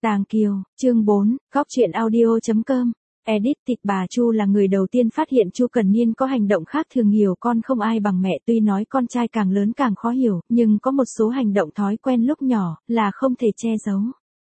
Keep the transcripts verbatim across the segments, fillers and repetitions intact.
Tàng Kiều, chương bốn, góc truyện audio.com. Edit Tịch. Bà Chu là người đầu tiên phát hiện Chu Cần Niên có hành động khác thường hiểu con không ai bằng mẹ, tuy nói con trai càng lớn càng khó hiểu, nhưng có một số hành động thói quen lúc nhỏ là không thể che giấu.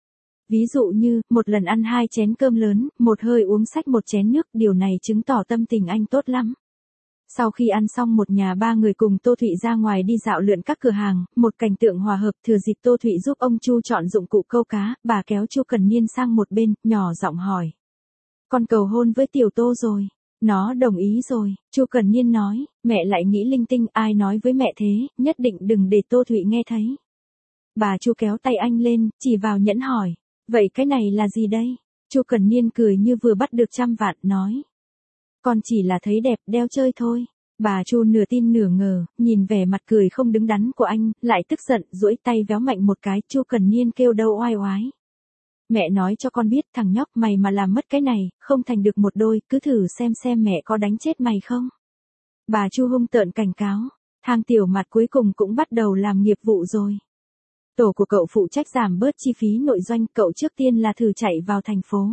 Ví dụ như, một lần ăn hai chén cơm lớn, một hơi uống xách một chén nước, điều này chứng tỏ tâm tình anh tốt lắm. Sau khi ăn xong, một nhà ba người cùng Tô Thụy ra ngoài đi dạo lượn các cửa hàng, một cảnh tượng hòa hợp. Thừa dịp Tô Thụy giúp ông Chu chọn dụng cụ câu cá, bà kéo Chu Cần Niên sang một bên, nhỏ giọng hỏi. Con cầu hôn với Tiểu Tô rồi. Nó đồng ý rồi, Chu Cần Niên nói. Mẹ lại nghĩ linh tinh, ai nói với mẹ thế, nhất định đừng để Tô Thụy nghe thấy. Bà Chu kéo tay anh lên, chỉ vào nhẫn hỏi. Vậy cái này là gì đây? Chu Cần Niên cười như vừa bắt được trăm vạn, nói. Con chỉ là thấy đẹp, đeo chơi thôi. Bà Chu nửa tin nửa ngờ, nhìn vẻ mặt cười không đứng đắn của anh, lại tức giận, duỗi tay véo mạnh một cái. Chu Cần Niên kêu đau oai oái. Mẹ nói cho con biết, thằng nhóc mày mà làm mất cái này, không thành được một đôi, cứ thử xem xem mẹ có đánh chết mày không. Bà Chu hung tợn cảnh cáo. Thang Tiểu Mạt cuối cùng cũng bắt đầu làm nghiệp vụ rồi. Tổ của cậu phụ trách giảm bớt chi phí nội doanh, cậu trước tiên là thử chạy vào thành phố.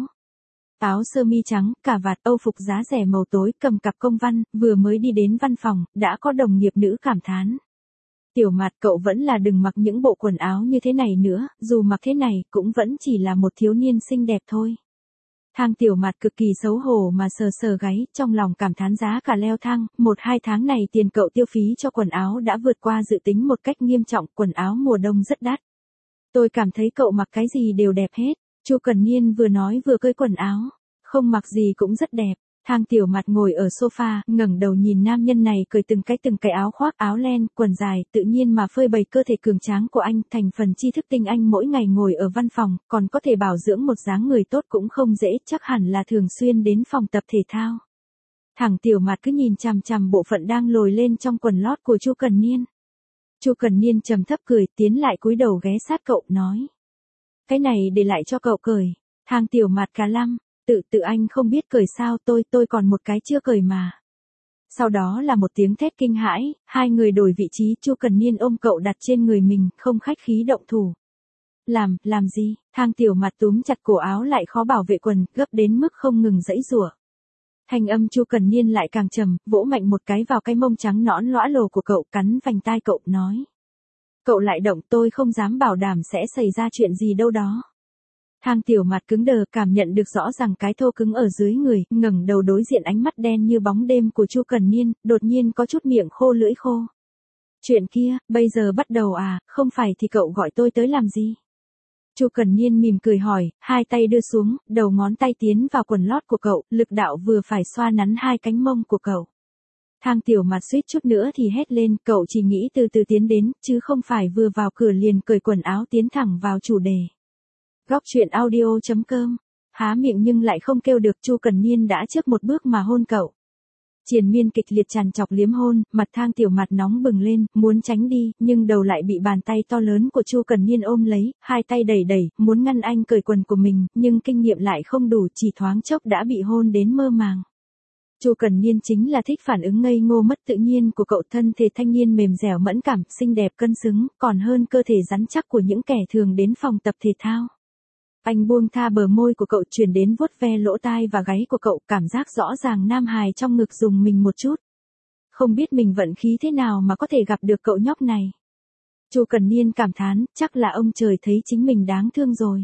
Áo sơ mi trắng, cà vạt, âu phục giá rẻ màu tối, cầm cặp công văn, vừa mới đi đến văn phòng, đã có đồng nghiệp nữ cảm thán. Tiểu Mạt, cậu vẫn là đừng mặc những bộ quần áo như thế này nữa, dù mặc thế này, cũng vẫn chỉ là một thiếu niên xinh đẹp thôi. Thang Tiểu Mạt cực kỳ xấu hổ mà sờ sờ gáy, trong lòng cảm thán giá cả leo thang, một hai tháng này tiền cậu tiêu phí cho quần áo đã vượt qua dự tính một cách nghiêm trọng, quần áo mùa đông rất đắt. Tôi cảm thấy cậu mặc cái gì đều đẹp hết. Chu Cần Niên vừa nói vừa cởi quần áo. Không mặc gì cũng rất đẹp. Thang Tiểu Mạt ngồi ở sofa, ngẩng đầu nhìn nam nhân này cởi từng cái từng cái áo khoác, áo len, quần dài, tự nhiên mà phơi bày cơ thể cường tráng của anh. Thành phần tri thức tinh anh mỗi ngày ngồi ở văn phòng, còn có thể bảo dưỡng một dáng người tốt cũng không dễ, chắc hẳn là thường xuyên đến phòng tập thể thao. Thằng Tiểu Mạt cứ nhìn chằm chằm bộ phận đang lồi lên trong quần lót của Chu Cần Niên. Chu Cần Niên trầm thấp cười, tiến lại cúi đầu ghé sát cậu, nói. Cái này để lại cho cậu cởi. Thang Tiểu Mạt cả lăm, tự tự anh không biết cởi sao, tôi tôi còn một cái chưa cởi mà. Sau đó là một tiếng thét kinh hãi, hai người đổi vị trí, Chu Cần Niên ôm cậu đặt trên người mình, không khách khí động thủ. Làm, làm gì? Thang Tiểu Mạt túm chặt cổ áo lại khó bảo vệ quần, gấp đến mức không ngừng giãy giụa. Thanh âm Chu Cần Niên lại càng trầm, vỗ mạnh một cái vào cái mông trắng nõn lõa lồ của cậu, cắn vành tai cậu, nói. Cậu lại động, tôi không dám bảo đảm sẽ xảy ra chuyện gì đâu đó. Thang Tiểu Mạt cứng đờ, cảm nhận được rõ ràng cái thô cứng ở dưới người, ngẩng đầu đối diện ánh mắt đen như bóng đêm của Chu Cần Niên, đột nhiên có chút miệng khô lưỡi khô. Chuyện kia, bây giờ bắt đầu à, không phải thì cậu gọi tôi tới làm gì? Chu Cần Niên mỉm cười hỏi, hai tay đưa xuống, đầu ngón tay tiến vào quần lót của cậu, lực đạo vừa phải xoa nắn hai cánh mông của cậu. Thang Tiểu Mạt suýt chút nữa thì hét lên, cậu chỉ nghĩ từ từ tiến đến, chứ không phải vừa vào cửa liền cởi quần áo tiến thẳng vào chủ đề. Góc truyện audio.com. Há miệng nhưng lại không kêu được, Chu Cần Niên đã trước một bước mà hôn cậu. Triền miên kịch liệt tràn trọc liếm hôn, mặt Thang Tiểu Mạt nóng bừng lên, muốn tránh đi, nhưng đầu lại bị bàn tay to lớn của Chu Cần Niên ôm lấy, hai tay đẩy đẩy, muốn ngăn anh cởi quần của mình, nhưng kinh nghiệm lại không đủ, chỉ thoáng chốc đã bị hôn đến mơ màng. Chu Cần Niên chính là thích phản ứng ngây ngô mất tự nhiên của cậu, thân thể thanh niên mềm dẻo mẫn cảm, xinh đẹp cân xứng, còn hơn cơ thể rắn chắc của những kẻ thường đến phòng tập thể thao. Anh buông tha bờ môi của cậu, chuyển đến vuốt ve lỗ tai và gáy của cậu, cảm giác rõ ràng nam hài trong ngực dùng mình một chút. Không biết mình vận khí thế nào mà có thể gặp được cậu nhóc này. Chu Cần Niên cảm thán, chắc là ông trời thấy chính mình đáng thương rồi.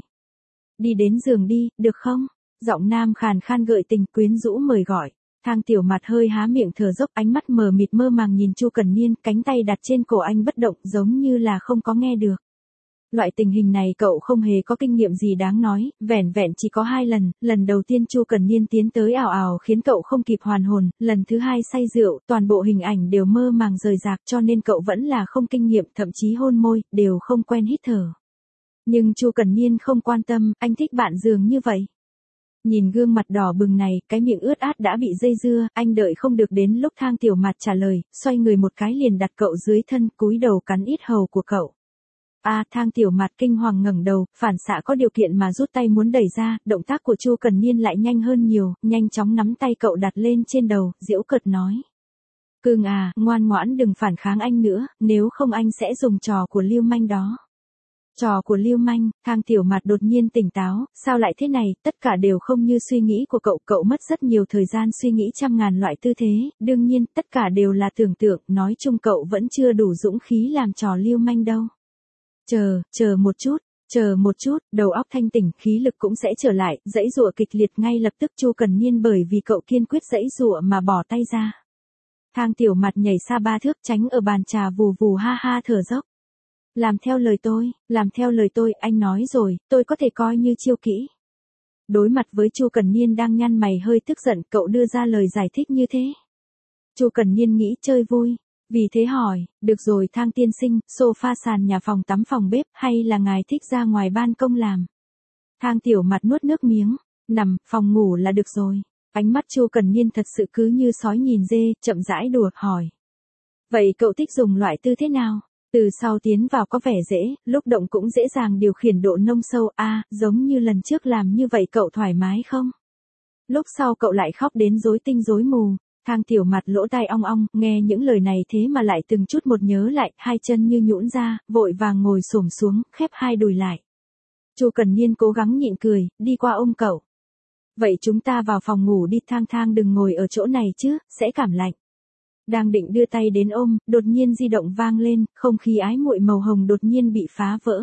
Đi đến giường đi, được không? Giọng nam khàn khan gợi tình, quyến rũ mời gọi. Thang Tiểu Mạt hơi há miệng thở dốc, ánh mắt mờ mịt mơ màng nhìn Chu Cần Niên, cánh tay đặt trên cổ anh bất động, giống như là không có nghe được. Loại tình hình này cậu không hề có kinh nghiệm gì đáng nói, vẻn vẹn chỉ có hai lần, lần đầu tiên Chu Cần Niên tiến tới ảo ảo khiến cậu không kịp hoàn hồn, lần thứ hai say rượu, toàn bộ hình ảnh đều mơ màng rời rạc, cho nên cậu vẫn là không kinh nghiệm, thậm chí hôn môi, đều không quen hít thở. Nhưng Chu Cần Niên không quan tâm, anh thích bạn giường như vậy. Nhìn gương mặt đỏ bừng này, cái miệng ướt át đã bị dây dưa, anh đợi không được đến lúc Thang Tiểu Mạt trả lời, xoay người một cái liền đặt cậu dưới thân, cúi đầu cắn ít hầu của cậu. A à, Thang Tiểu Mạt kinh hoàng ngẩng đầu, phản xạ có điều kiện mà rút tay muốn đẩy ra, động tác của Chu Cần Niên lại nhanh hơn nhiều, nhanh chóng nắm tay cậu đặt lên trên đầu, giễu cợt nói. Cưng à, ngoan ngoãn đừng phản kháng anh nữa, nếu không anh sẽ dùng trò của lưu manh đó. Trò của lưu manh, Thang Tiểu Mạt đột nhiên tỉnh táo, sao lại thế này, tất cả đều không như suy nghĩ của cậu, cậu mất rất nhiều thời gian suy nghĩ trăm ngàn loại tư thế, đương nhiên, tất cả đều là tưởng tượng, nói chung cậu vẫn chưa đủ dũng khí làm trò lưu manh đâu. Chờ, chờ một chút, chờ một chút, đầu óc thanh tỉnh, khí lực cũng sẽ trở lại, giãy giụa kịch liệt ngay lập tức Chu Cần Niên bởi vì cậu kiên quyết giãy giụa mà bỏ tay ra. Thang Tiểu Mạt nhảy xa ba thước tránh ở bàn trà vù vù ha ha thở dốc. Làm theo lời tôi, làm theo lời tôi, anh nói rồi, tôi có thể coi như chiêu kỹ. Đối mặt với Chu Cần Niên đang nhăn mày hơi tức giận, cậu đưa ra lời giải thích như thế. Chu Cần Niên nghĩ chơi vui, vì thế hỏi, được rồi Thang tiên sinh, sofa sàn nhà phòng tắm phòng bếp hay là ngài thích ra ngoài ban công làm? Thang Tiểu Mạt nuốt nước miếng, nằm, phòng ngủ là được rồi. Ánh mắt Chu Cần Niên thật sự cứ như sói nhìn dê, chậm rãi đùa, hỏi. Vậy cậu thích dùng loại tư thế nào? Từ sau tiến vào có vẻ dễ, lúc động cũng dễ dàng điều khiển độ nông sâu, a à, giống như lần trước làm như vậy cậu thoải mái không? Lúc sau cậu lại khóc đến rối tinh rối mù. Thang Tiểu Mạt lỗ tai ong ong, nghe những lời này thế mà lại từng chút một nhớ lại, hai chân như nhũn ra, vội vàng ngồi xổm xuống, khép hai đùi lại. Chu Cần Niên cố gắng nhịn cười, đi qua ôm cậu. Vậy chúng ta vào phòng ngủ đi, Thang Thang đừng ngồi ở chỗ này chứ, sẽ cảm lạnh. Đang định đưa tay đến ôm, đột nhiên di động vang lên, không khí ái muội màu hồng đột nhiên bị phá vỡ.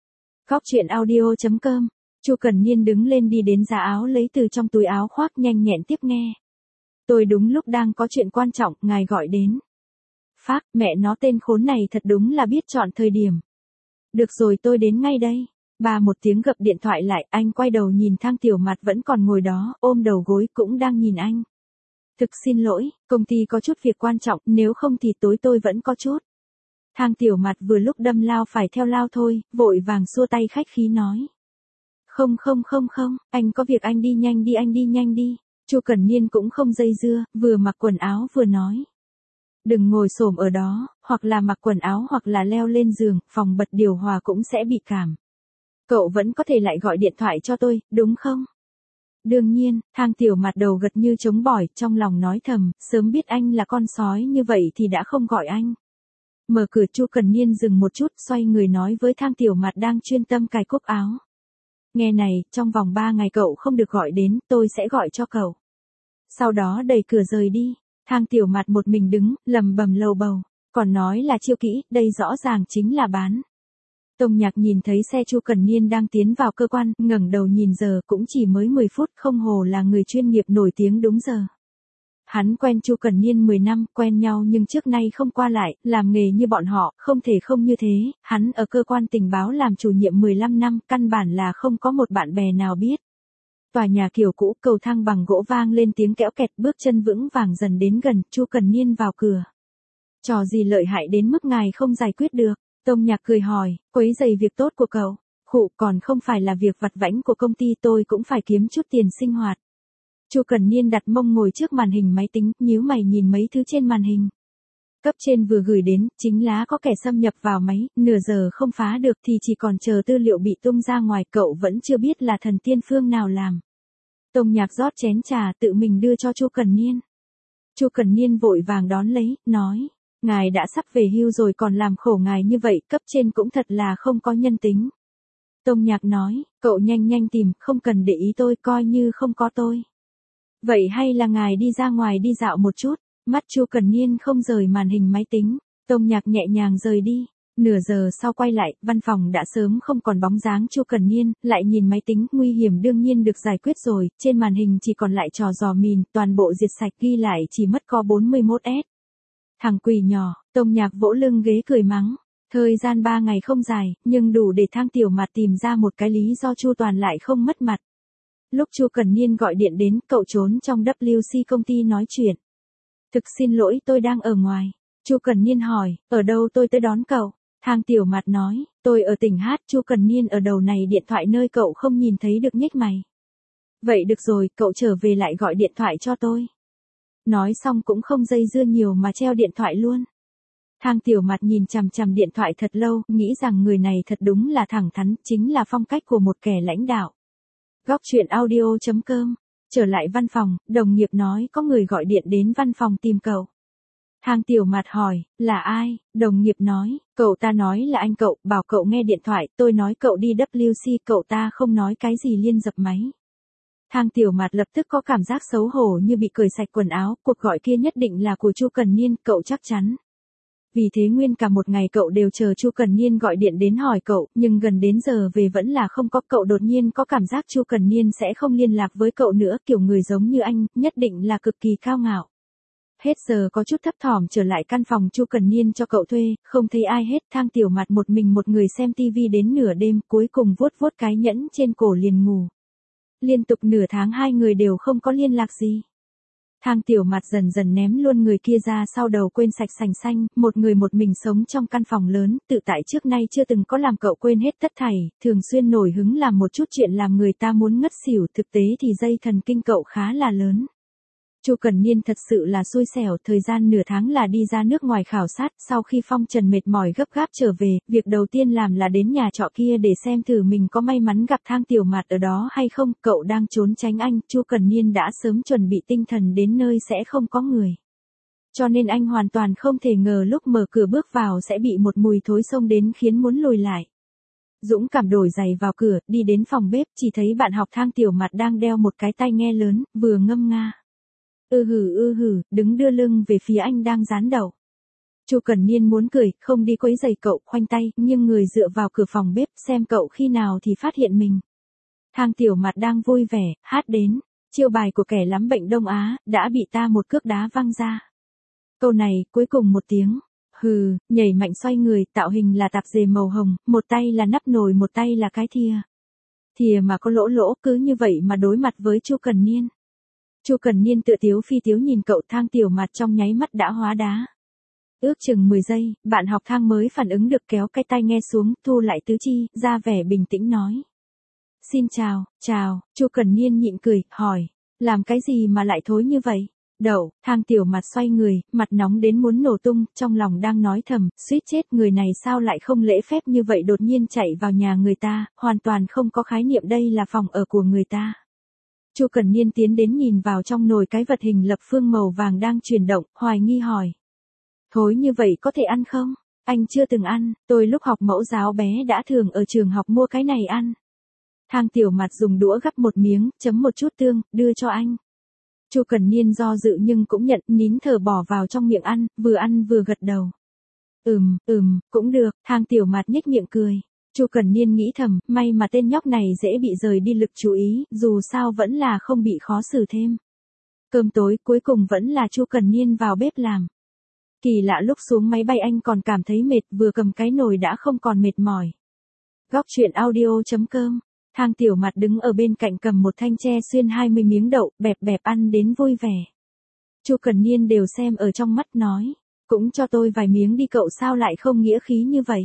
Góc truyện audio chấm com, Chu Cần Niên đứng lên đi đến giá áo lấy từ trong túi áo khoác nhanh nhẹn tiếp nghe. Tôi đúng lúc đang có chuyện quan trọng, ngài gọi đến. Phác, mẹ nó tên khốn này thật đúng là biết chọn thời điểm. Được rồi tôi đến ngay đây. Ba một tiếng gập điện thoại lại, anh quay đầu nhìn Thang Tiểu Mạt vẫn còn ngồi đó, ôm đầu gối cũng đang nhìn anh. Thực xin lỗi, công ty có chút việc quan trọng, nếu không thì tối tôi vẫn có chút. Thang Tiểu Mạt vừa lúc đâm lao phải theo lao thôi, vội vàng xua tay khách khí nói. Không không không không, anh có việc anh đi nhanh đi anh đi nhanh đi. Chu Cần Niên cũng không dây dưa, vừa mặc quần áo vừa nói. Đừng ngồi xổm ở đó, hoặc là mặc quần áo hoặc là leo lên giường, phòng bật điều hòa cũng sẽ bị cảm. Cậu vẫn có thể lại gọi điện thoại cho tôi, đúng không? Đương nhiên, Thang Tiểu Mạt đầu gật như trống bỏi, trong lòng nói thầm, sớm biết anh là con sói như vậy thì đã không gọi anh. Mở cửa Chu Cần Niên dừng một chút, xoay người nói với Thang Tiểu Mạt đang chuyên tâm cài cúc áo. Nghe này, trong vòng ba ngày cậu không được gọi đến, tôi sẽ gọi cho cậu. Sau đó đẩy cửa rời đi, Thang Tiểu Mạt một mình đứng, lầm bầm lầu bầu, còn nói là chiêu kỹ, đây rõ ràng chính là bán. Tông Nhạc nhìn thấy xe Chu Cần Niên đang tiến vào cơ quan, ngẩng đầu nhìn giờ cũng chỉ mới mười phút, không hồ là người chuyên nghiệp nổi tiếng đúng giờ. Hắn quen Chu Cần Niên mười năm, quen nhau nhưng trước nay không qua lại, làm nghề như bọn họ, không thể không như thế, hắn ở cơ quan tình báo làm chủ nhiệm mười lăm năm, căn bản là không có một bạn bè nào biết. Tòa nhà kiểu cũ, cầu thang bằng gỗ vang lên tiếng kẽo kẹt, bước chân vững vàng dần đến gần, Chu Cần Niên vào cửa. Trò gì lợi hại đến mức ngài không giải quyết được? Tông Nhạc cười hỏi, quấy rầy việc tốt của cậu. Khụ, còn không phải là việc vặt vãnh của công ty, tôi cũng phải kiếm chút tiền sinh hoạt. Chu Cần Niên đặt mông ngồi trước màn hình máy tính, nhíu mày nhìn mấy thứ trên màn hình. Cấp trên vừa gửi đến, chính lá có kẻ xâm nhập vào máy, nửa giờ không phá được thì chỉ còn chờ tư liệu bị tung ra ngoài, cậu vẫn chưa biết là thần tiên phương nào làm. Tông Nhạc rót chén trà tự mình đưa cho Chu Cần Niên. Chu Cần Niên vội vàng đón lấy, nói, ngài đã sắp về hưu rồi còn làm khổ ngài như vậy, cấp trên cũng thật là không có nhân tính. Tông Nhạc nói, cậu nhanh nhanh tìm, không cần để ý tôi, coi như không có tôi. Vậy hay là ngài đi ra ngoài đi dạo một chút? Mắt Chu Cần Niên không rời màn hình máy tính, Tông Nhạc nhẹ nhàng rời đi. Nửa giờ sau quay lại, văn phòng đã sớm không còn bóng dáng Chu Cần Niên, lại nhìn máy tính, nguy hiểm đương nhiên được giải quyết rồi, trên màn hình chỉ còn lại trò giò mìn, toàn bộ diệt sạch, ghi lại chỉ mất có bốn mươi mốt S. Thằng quỷ nhỏ, Tông Nhạc vỗ lưng ghế cười mắng. Thời gian ba ngày không dài, nhưng đủ để Thang Tiểu Mạt tìm ra một cái lý do Chu Toàn lại không mất mặt. Lúc Chu Cần Niên gọi điện đến, cậu trốn trong W C công ty nói chuyện. Thực xin lỗi tôi đang ở ngoài. Chu Cần Niên hỏi, ở đâu tôi tới đón cậu? Thang Tiểu Mạt nói, tôi ở tỉnh Hát. Chu Cần Niên ở đầu này điện thoại nơi cậu không nhìn thấy được nhếch mày. Vậy được rồi, cậu trở về lại gọi điện thoại cho tôi. Nói xong cũng không dây dưa nhiều mà treo điện thoại luôn. Thang Tiểu Mạt nhìn chằm chằm điện thoại thật lâu, nghĩ rằng người này thật đúng là thẳng thắn, chính là phong cách của một kẻ lãnh đạo. Góc truyện audio chấm com. Trở lại văn phòng, đồng nghiệp nói có người gọi điện đến văn phòng tìm cậu. Thang Tiểu Mạt hỏi, là ai? Đồng nghiệp nói, cậu ta nói là anh cậu, bảo cậu nghe điện thoại, tôi nói cậu đi W C, cậu ta không nói cái gì liên dập máy. Thang Tiểu Mạt lập tức có cảm giác xấu hổ như bị cởi sạch quần áo, cuộc gọi kia nhất định là của Chu Cần Niên, cậu chắc chắn. Vì thế nguyên cả một ngày cậu đều chờ Chu Cần Niên gọi điện đến hỏi cậu, nhưng gần đến giờ về vẫn là không có, cậu đột nhiên có cảm giác Chu Cần Niên sẽ không liên lạc với cậu nữa, kiểu người giống như anh, nhất định là cực kỳ cao ngạo. Hết giờ có chút thấp thỏm trở lại căn phòng Chu Cần Niên cho cậu thuê, không thấy ai hết, Thang Tiểu Mạt một mình một người xem tivi đến nửa đêm, cuối cùng vuốt vuốt cái nhẫn trên cổ liền ngủ. Liên tục nửa tháng hai người đều không có liên lạc gì. Thang Tiểu Mạt dần dần ném luôn người kia ra sau đầu quên sạch sành xanh, một người một mình sống trong căn phòng lớn, tự tại trước nay chưa từng có làm cậu quên hết tất thảy, thường xuyên nổi hứng làm một chút chuyện làm người ta muốn ngất xỉu, thực tế thì dây thần kinh cậu khá là lớn. Chu Cần Niên thật sự là xui xẻo, thời gian nửa tháng là đi ra nước ngoài khảo sát, sau khi Phong Trần mệt mỏi gấp gáp trở về, việc đầu tiên làm là đến nhà trọ kia để xem thử mình có may mắn gặp Thang Tiểu Mạt ở đó hay không, cậu đang trốn tránh anh, Chu Cần Niên đã sớm chuẩn bị tinh thần đến nơi sẽ không có người. Cho nên anh hoàn toàn không thể ngờ lúc mở cửa bước vào sẽ bị một mùi thối xông đến khiến muốn lùi lại. Dũng cảm đổi giày vào cửa, đi đến phòng bếp, chỉ thấy bạn học Thang Tiểu Mạt đang đeo một cái tai nghe lớn, vừa ngâm nga. Ư hử ư hử, đứng đưa lưng về phía anh đang dán đầu. Chu Cần Niên muốn cười, không đi quấy giày cậu, khoanh tay, nhưng người dựa vào cửa phòng bếp, xem cậu khi nào thì phát hiện mình. Thang Tiểu Mạt đang vui vẻ, hát đến, chiêu bài của kẻ lắm bệnh Đông Á, đã bị ta một cước đá văng ra. Câu này, cuối cùng một tiếng, hừ, nhảy mạnh xoay người, tạo hình là tạp dề màu hồng, một tay là nắp nồi một tay là cái thìa. Thìa mà có lỗ lỗ, cứ như vậy mà đối mặt với Chu Cần Niên. Chu Cần Niên tựa tiếu phi tiếu nhìn cậu, Thang Tiểu Mạt trong nháy mắt đã hóa đá. Ước chừng mười giây, bạn học Thang mới phản ứng được, kéo cái tai nghe xuống, thu lại tứ chi, ra vẻ bình tĩnh nói. Xin chào, chào, Chu Cần Niên nhịn cười, hỏi, làm cái gì mà lại thối như vậy? Đậu, Thang Tiểu Mạt xoay người, mặt nóng đến muốn nổ tung, trong lòng đang nói thầm, suýt chết, người này sao lại không lễ phép như vậy, đột nhiên chạy vào nhà người ta, hoàn toàn không có khái niệm đây là phòng ở của người ta. Chu Cần Niên tiến đến nhìn vào trong nồi cái vật hình lập phương màu vàng đang chuyển động, hoài nghi hỏi. Thối như vậy có thể ăn không? Anh chưa từng ăn, tôi lúc học mẫu giáo bé đã thường ở trường học mua cái này ăn. Thang Tiểu Mạt dùng đũa gắp một miếng, chấm một chút tương, đưa cho anh. Chu Cần Niên do dự nhưng cũng nhận, nín thở bỏ vào trong miệng ăn, vừa ăn vừa gật đầu. Ừm, ừm, cũng được, Thang Tiểu Mạt nhếch miệng cười. Chu Cần Niên nghĩ thầm, may mà tên nhóc này dễ bị rời đi lực chú ý, dù sao vẫn là không bị khó xử thêm. Cơm tối cuối cùng vẫn là Chu Cần Niên vào bếp làm. Kỳ lạ lúc xuống máy bay anh còn cảm thấy mệt, vừa cầm cái nồi đã không còn mệt mỏi. Góc truyện audio chấm com. Thang Tiểu Mạt đứng ở bên cạnh cầm một thanh tre xuyên hai mươi miếng đậu, bẹp bẹp ăn đến vui vẻ. Chu Cần Niên đều xem ở trong mắt nói, cũng cho tôi vài miếng đi, cậu sao lại không nghĩa khí như vậy.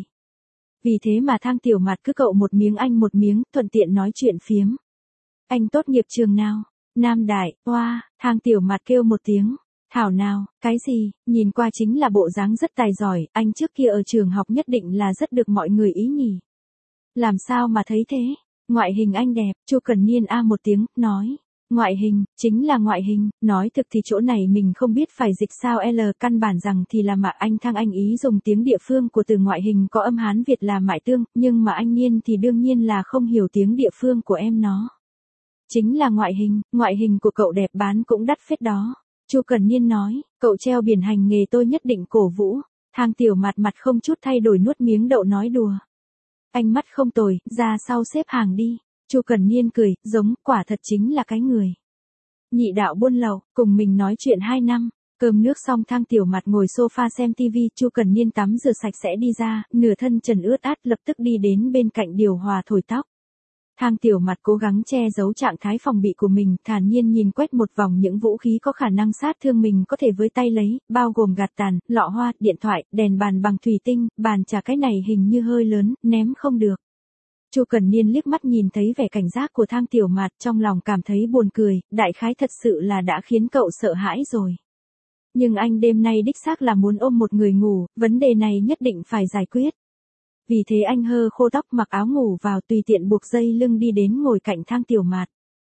Vì thế mà Thang Tiểu Mạt cứ cậu một miếng anh một miếng, thuận tiện nói chuyện phiếm. Anh tốt nghiệp trường nào? Nam Đại, oa, wow, Thang Tiểu Mạt kêu một tiếng. Thảo nào, cái gì, nhìn qua chính là bộ dáng rất tài giỏi, anh trước kia ở trường học nhất định là rất được mọi người ý nhỉ. Làm sao mà thấy thế? Ngoại hình anh đẹp, Chu Cần Niên a một tiếng, nói. Ngoại hình, chính là ngoại hình, nói thực thì chỗ này mình không biết phải dịch sao L, căn bản rằng thì là mà anh Thang anh ý dùng tiếng địa phương của từ ngoại hình có âm Hán Việt là mại tương, nhưng mà anh Niên thì đương nhiên là không hiểu tiếng địa phương của em nó. Chính là ngoại hình, ngoại hình của cậu đẹp bán cũng đắt phết đó. Chu Cần Niên nói, cậu treo biển hành nghề tôi nhất định cổ vũ. Thang Tiểu Mạt mặt không chút thay đổi nuốt miếng đậu nói đùa. Anh mắt không tồi, ra sau xếp hàng đi. Chu Cần Niên cười, giống, quả thật chính là cái người. Nhị đạo buôn lậu, cùng mình nói chuyện hai năm. Cơm nước xong Thang Tiểu Mạt ngồi sofa xem tivi, Chu Cần Niên tắm rửa sạch sẽ đi ra, nửa thân trần ướt át lập tức đi đến bên cạnh điều hòa thổi tóc. Thang Tiểu Mạt cố gắng che giấu trạng thái phòng bị của mình, thản nhiên nhìn quét một vòng những vũ khí có khả năng sát thương mình có thể với tay lấy, bao gồm gạt tàn, lọ hoa, điện thoại, đèn bàn bằng thủy tinh, bàn trà cái này hình như hơi lớn, ném không được. Chu Cần Niên liếc mắt nhìn thấy vẻ cảnh giác của Thang Tiểu Mạt, trong lòng cảm thấy buồn cười, đại khái thật sự là đã khiến cậu sợ hãi rồi. Nhưng anh đêm nay đích xác là muốn ôm một người ngủ, vấn đề này nhất định phải giải quyết. Vì thế anh hơ khô tóc mặc áo ngủ vào, tùy tiện buộc dây lưng đi đến ngồi cạnh Thang Tiểu Mạt.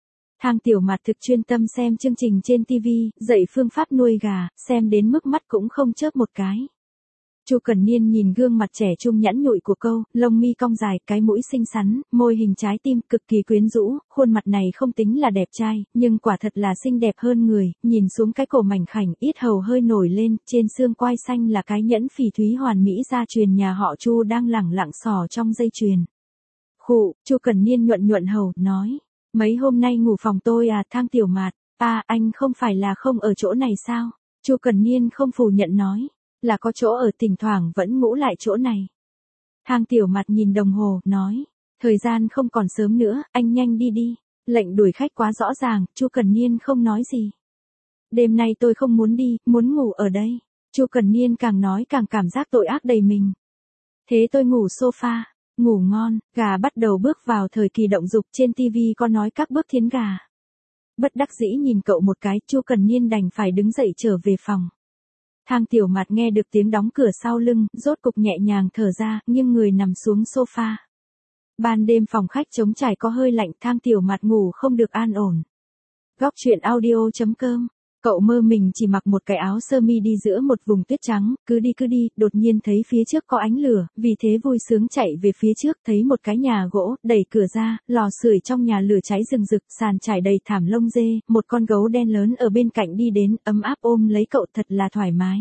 Thang Tiểu Mạt thực chuyên tâm xem chương trình trên ti vi, dạy phương pháp nuôi gà, xem đến mức mắt cũng không chớp một cái. Chu Cần Niên nhìn gương mặt trẻ trung nhẵn nhụi của cô, lông mi cong dài, cái mũi xinh xắn, môi hình trái tim, cực kỳ quyến rũ, khuôn mặt này không tính là đẹp trai, nhưng quả thật là xinh đẹp hơn người, nhìn xuống cái cổ mảnh khảnh, yết hầu hơi nổi lên, trên xương quai xanh là cái nhẫn phỉ thúy hoàn mỹ gia truyền nhà họ Chu đang lẳng lặng xỏ trong dây chuyền. Khụ, Chu Cần Niên nhuận nhuận hầu, nói, mấy hôm nay ngủ phòng tôi à? Thang Tiểu Mạt, à, anh không phải là không ở chỗ này sao? Chu Cần Niên không phủ nhận nói, là có chỗ ở, thỉnh thoảng vẫn ngủ lại chỗ này. Thang Tiểu Mạt nhìn đồng hồ, nói, thời gian không còn sớm nữa, anh nhanh đi đi. Lệnh đuổi khách quá rõ ràng, Chu Cần Niên không nói gì. Đêm nay tôi không muốn đi, muốn ngủ ở đây. Chu Cần Niên càng nói càng cảm giác tội ác đầy mình. Thế tôi ngủ sofa, ngủ ngon. Gà bắt đầu bước vào thời kỳ động dục, trên ti vi có nói các bước thiến gà. Bất đắc dĩ nhìn cậu một cái, Chu Cần Niên đành phải đứng dậy trở về phòng. Thang Tiểu Mạt nghe được tiếng đóng cửa sau lưng, rốt cục nhẹ nhàng thở ra, nhưng người nằm xuống sofa. Ban đêm phòng khách trống trải có hơi lạnh, Thang Tiểu Mạt ngủ không được an ổn. Góc truyện audio chấm com. Cậu mơ mình chỉ mặc một cái áo sơ mi đi giữa một vùng tuyết trắng, cứ đi cứ đi, đột nhiên thấy phía trước có ánh lửa, vì thế vui sướng chạy về phía trước, thấy một cái nhà gỗ, đẩy cửa ra, lò sưởi trong nhà lửa cháy rừng rực, sàn trải đầy thảm lông dê, một con gấu đen lớn ở bên cạnh đi đến, ấm áp ôm lấy cậu thật là thoải mái.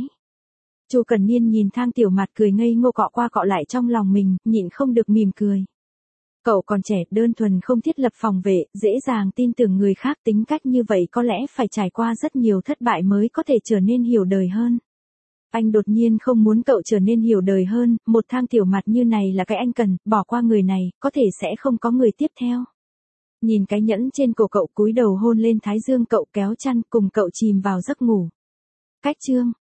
Chu Cần Niên nhìn Thang Tiểu Mạt cười ngây ngô cọ qua cọ lại trong lòng mình, nhịn không được mỉm cười. Cậu còn trẻ, đơn thuần không thiết lập phòng vệ, dễ dàng tin tưởng người khác, tính cách như vậy có lẽ phải trải qua rất nhiều thất bại mới có thể trở nên hiểu đời hơn. Anh đột nhiên không muốn cậu trở nên hiểu đời hơn, một Thang Tiểu Mạt như này là cái anh cần, bỏ qua người này, có thể sẽ không có người tiếp theo. Nhìn cái nhẫn trên cổ cậu, cúi đầu hôn lên thái dương cậu, kéo chăn cùng cậu chìm vào giấc ngủ. Cách chương